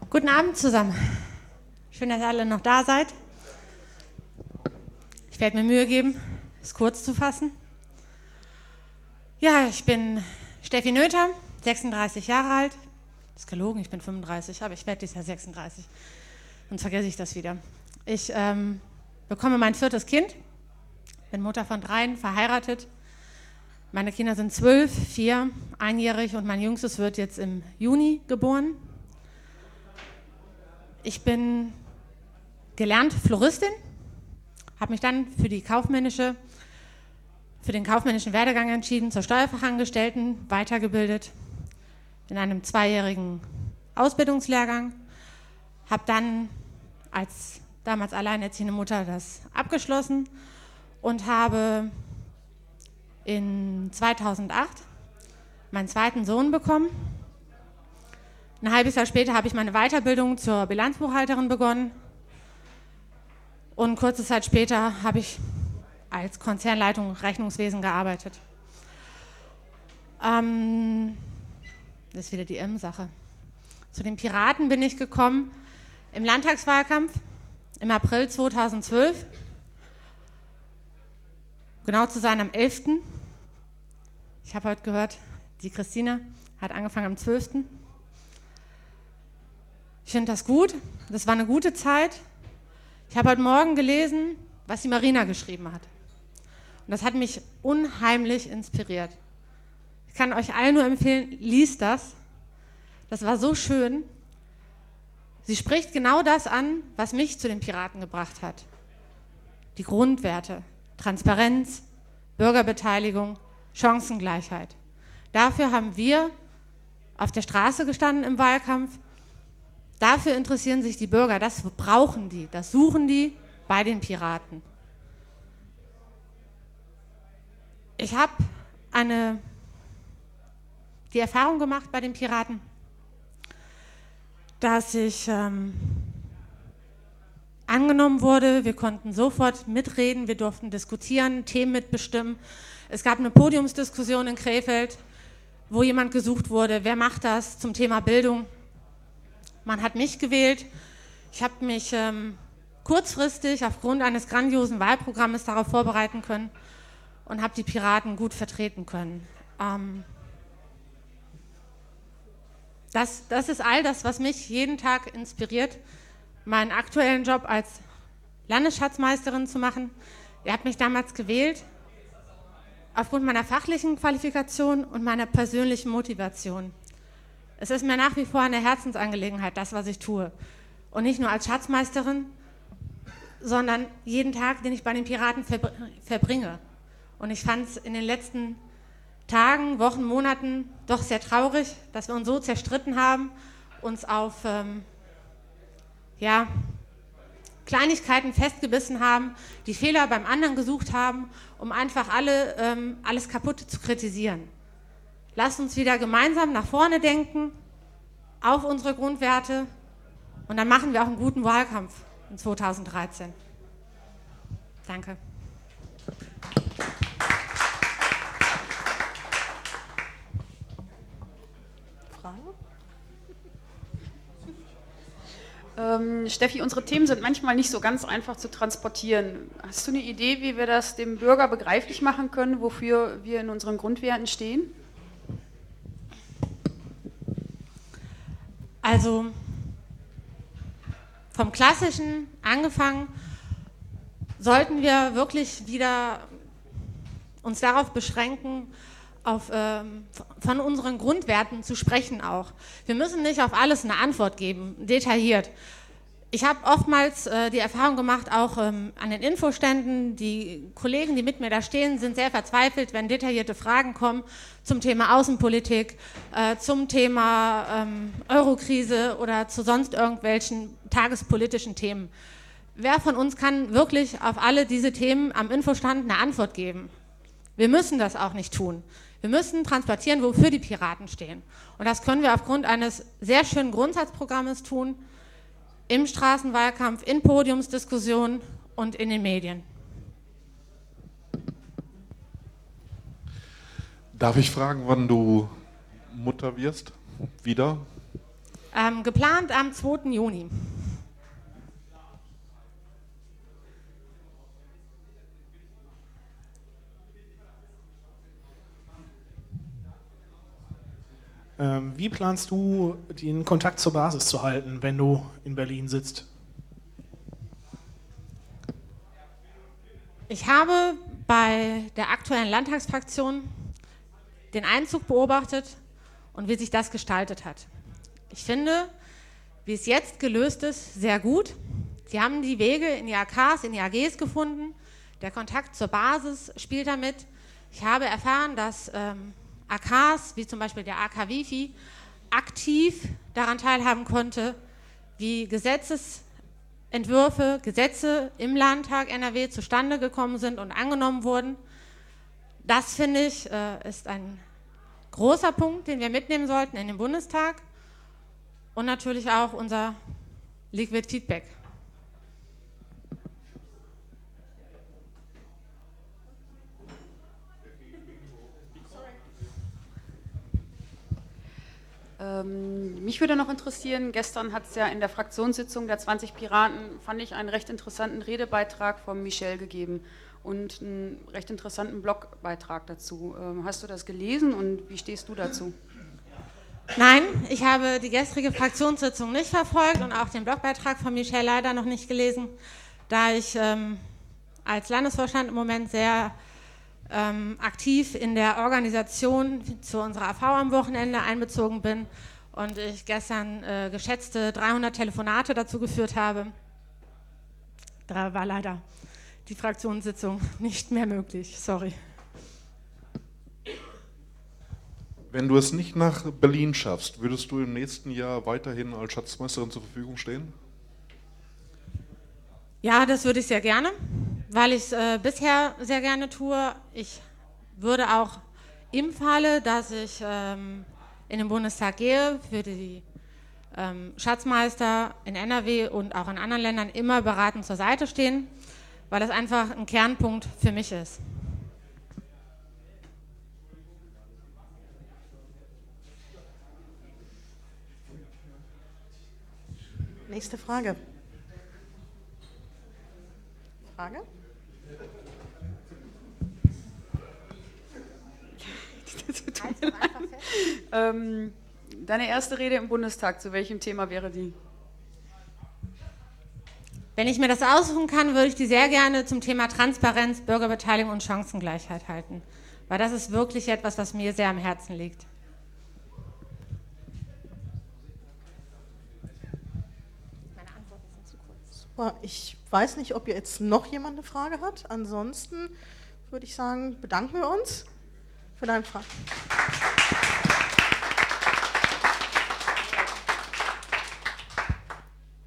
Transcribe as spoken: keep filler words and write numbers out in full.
Guten Abend zusammen. Schön, dass ihr alle noch da seid. Ich werde mir Mühe geben, es kurz zu fassen. Ja, ich bin Steffi Noether, sechsunddreißig Jahre alt. Das ist gelogen, ich bin fünfunddreißig, aber ich werde dieses Jahr sechsunddreißig. Sonst vergesse ich das wieder. Ich ähm, bekomme mein viertes Kind, bin Mutter von dreien, verheiratet. Meine Kinder sind zwölf, vier, einjährig und mein Jüngstes wird jetzt im Juni geboren. Ich bin gelernt Floristin, habe mich dann für, die kaufmännische, für den kaufmännischen Werdegang entschieden, zur Steuerfachangestellten weitergebildet in einem zweijährigen Ausbildungslehrgang, habe dann als damals alleinerziehende Mutter das abgeschlossen und habe in zweitausendacht meinen zweiten Sohn bekommen. Ein halbes Jahr später habe ich meine Weiterbildung zur Bilanzbuchhalterin begonnen und kurze Zeit später habe ich als Konzernleitung Rechnungswesen gearbeitet. Ähm, das ist wieder die M-Sache. Zu den Piraten bin ich gekommen im Landtagswahlkampf im April zweitausendzwölf. Genau zu sein am elften Ich habe heute gehört, die Christine hat angefangen am zwölften Ich finde das gut, das war eine gute Zeit. Ich habe heute Morgen gelesen, was die Marina geschrieben hat. Und das hat mich unheimlich inspiriert. Ich kann euch allen nur empfehlen, liest das. Das war so schön. Sie spricht genau das an, was mich zu den Piraten gebracht hat. Die Grundwerte, Transparenz, Bürgerbeteiligung, Chancengleichheit. Dafür haben wir auf der Straße gestanden im Wahlkampf. Dafür interessieren sich die Bürger, das brauchen die, das suchen die bei den Piraten. Ich habe eine, die Erfahrung gemacht bei den Piraten, dass ich ähm, angenommen wurde, wir konnten sofort mitreden, wir durften diskutieren, Themen mitbestimmen. Es gab eine Podiumsdiskussion in Krefeld, wo jemand gesucht wurde, wer macht das zum Thema Bildung. Man hat mich gewählt. Ich habe mich ähm, kurzfristig aufgrund eines grandiosen Wahlprogrammes darauf vorbereiten können und habe die Piraten gut vertreten können. Ähm, das, das ist all das, was mich jeden Tag inspiriert, meinen aktuellen Job als Landesschatzmeisterin zu machen. Ihr habt mich damals gewählt aufgrund meiner fachlichen Qualifikation und meiner persönlichen Motivation. Es ist mir nach wie vor eine Herzensangelegenheit, das, was ich tue. Und nicht nur als Schatzmeisterin, sondern jeden Tag, den ich bei den Piraten verbringe. Und ich fand es in den letzten Tagen, Wochen, Monaten doch sehr traurig, dass wir uns so zerstritten haben, uns auf ähm, ja, Kleinigkeiten festgebissen haben, die Fehler beim anderen gesucht haben, um einfach alle, ähm, alles kaputt zu kritisieren. Lasst uns wieder gemeinsam nach vorne denken, auf unsere Grundwerte und dann machen wir auch einen guten Wahlkampf in zweitausenddreizehn. Danke. Frage? Ähm, Steffi, unsere Themen sind manchmal nicht so ganz einfach zu transportieren. Hast du eine Idee, wie wir das dem Bürger begreiflich machen können, wofür wir in unseren Grundwerten stehen? Also vom Klassischen angefangen, sollten wir wirklich wieder uns darauf beschränken, auf, ähm, von unseren Grundwerten zu sprechen auch. Wir müssen nicht auf alles eine Antwort geben, detailliert. Ich habe oftmals äh, die Erfahrung gemacht, auch ähm, an den Infoständen, die Kollegen, die mit mir da stehen, sind sehr verzweifelt, wenn detaillierte Fragen kommen zum Thema Außenpolitik, äh, zum Thema ähm, Eurokrise oder zu sonst irgendwelchen tagespolitischen Themen. Wer von uns kann wirklich auf alle diese Themen am Infostand eine Antwort geben? Wir müssen das auch nicht tun. Wir müssen transportieren, wofür die Piraten stehen. Und das können wir aufgrund eines sehr schönen Grundsatzprogrammes tun, im Straßenwahlkampf, in Podiumsdiskussionen und in den Medien. Darf ich fragen, wann du Mutter wirst? Wieder? Ähm, geplant am zweiten Juni. Ähm, wie planst du, den Kontakt zur Basis zu halten, wenn du in Berlin sitzt? Ich habe bei der aktuellen Landtagsfraktion den Einzug beobachtet und wie sich das gestaltet hat. Ich finde, wie es jetzt gelöst ist, sehr gut. Sie haben die Wege in die A Ks, in die A Gs gefunden. Der Kontakt zur Basis spielt damit. Ich habe erfahren, dass ähm, A Ks, wie zum Beispiel der A K Wifi, aktiv daran teilhaben konnte, wie Gesetzesentwürfe, Gesetze im Landtag N R W zustande gekommen sind und angenommen wurden. Das, finde ich, äh, ist ein großer Punkt, den wir mitnehmen sollten in den Bundestag und natürlich auch unser Liquid Feedback. Ähm, mich würde noch interessieren, gestern hat es ja in der Fraktionssitzung der zwanzig Piraten, fand ich, einen recht interessanten Redebeitrag von Michel gegeben und einen recht interessanten Blogbeitrag dazu. Ähm, hast du das gelesen und wie stehst du dazu? Nein, ich habe die gestrige Fraktionssitzung nicht verfolgt und auch den Blogbeitrag von Michel leider noch nicht gelesen, da ich ähm, als Landesvorstand im Moment sehr ähm, aktiv in der Organisation zu unserer A V am Wochenende einbezogen bin und ich gestern äh, geschätzte dreihundert Telefonate dazu geführt habe. Da war leider die Fraktionssitzung nicht mehr möglich, sorry. Wenn du es nicht nach Berlin schaffst, würdest du im nächsten Jahr weiterhin als Schatzmeisterin zur Verfügung stehen? Ja, das würde ich sehr gerne, weil ich es äh, bisher sehr gerne tue. Ich würde auch im Falle, dass ich ähm, in den Bundestag gehe, für die ähm, Schatzmeister in N R W und auch in anderen Ländern immer beratend zur Seite stehen, weil das einfach ein Kernpunkt für mich ist. Nächste Frage. Frage? ähm, deine erste Rede im Bundestag, zu welchem Thema wäre die? Wenn ich mir das aussuchen kann, würde ich die sehr gerne zum Thema Transparenz, Bürgerbeteiligung und Chancengleichheit halten, weil das ist wirklich etwas, was mir sehr am Herzen liegt. Ich weiß nicht, ob jetzt noch jemand eine Frage hat. Ansonsten würde ich sagen, bedanken wir uns für deine Frage.